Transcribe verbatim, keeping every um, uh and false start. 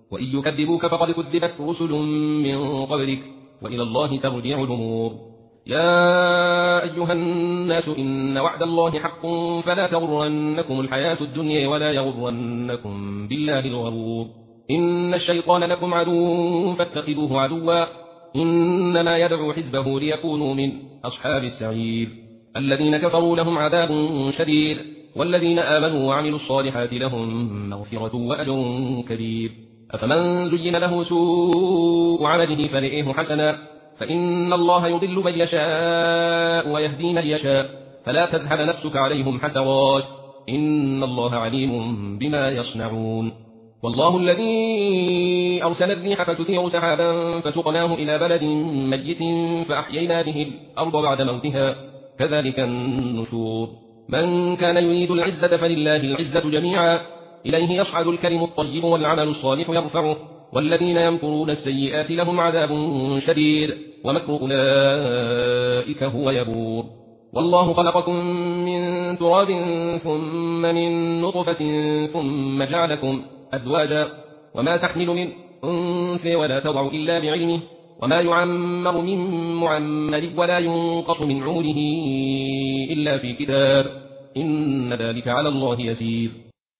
وإن يكذبوك فقد كذبت رسل من قبلك وإلى الله ترجع الأمور. يا أيها الناس إن وعد الله حق فلا تغرنكم الحياة الدنيا ولا يغرنكم بالله الغرور. إن الشيطان لكم عدو فاتخذوه عدوا إنما يدعو حزبه ليكونوا من أصحاب السعير. الذين كفروا لهم عذاب شديد والذين آمنوا وعملوا الصالحات لهم مغفرة وأجر كبير. أفمن زين له سوء عمله فرئه حسنا فإن الله يضل من يشاء ويهدي من يشاء فلا تذهب نفسك عليهم حسرات إن الله عليم بما يصنعون. والله الذي أرسل الريح فتثير سحابا فسقناه إلى بلد ميت فأحيينا به الأرض بعد موتها كذلك النشور. من كان يريد العزة فلله العزة جميعا إليه يصعد الكلم الطيب والعمل الصالح يرفعه والذين يمكرون السيئات لهم عذاب شديد ومكر أولئك هو يبور. والله خلقكم من تراب ثم من نطفة ثم جعلكم أزواجا وما تحمل من أنثى ولا تضع إلا بعلمه وما يعمر من معمر ولا ينقص من عمره إلا في كتاب إن ذلك على الله يسير.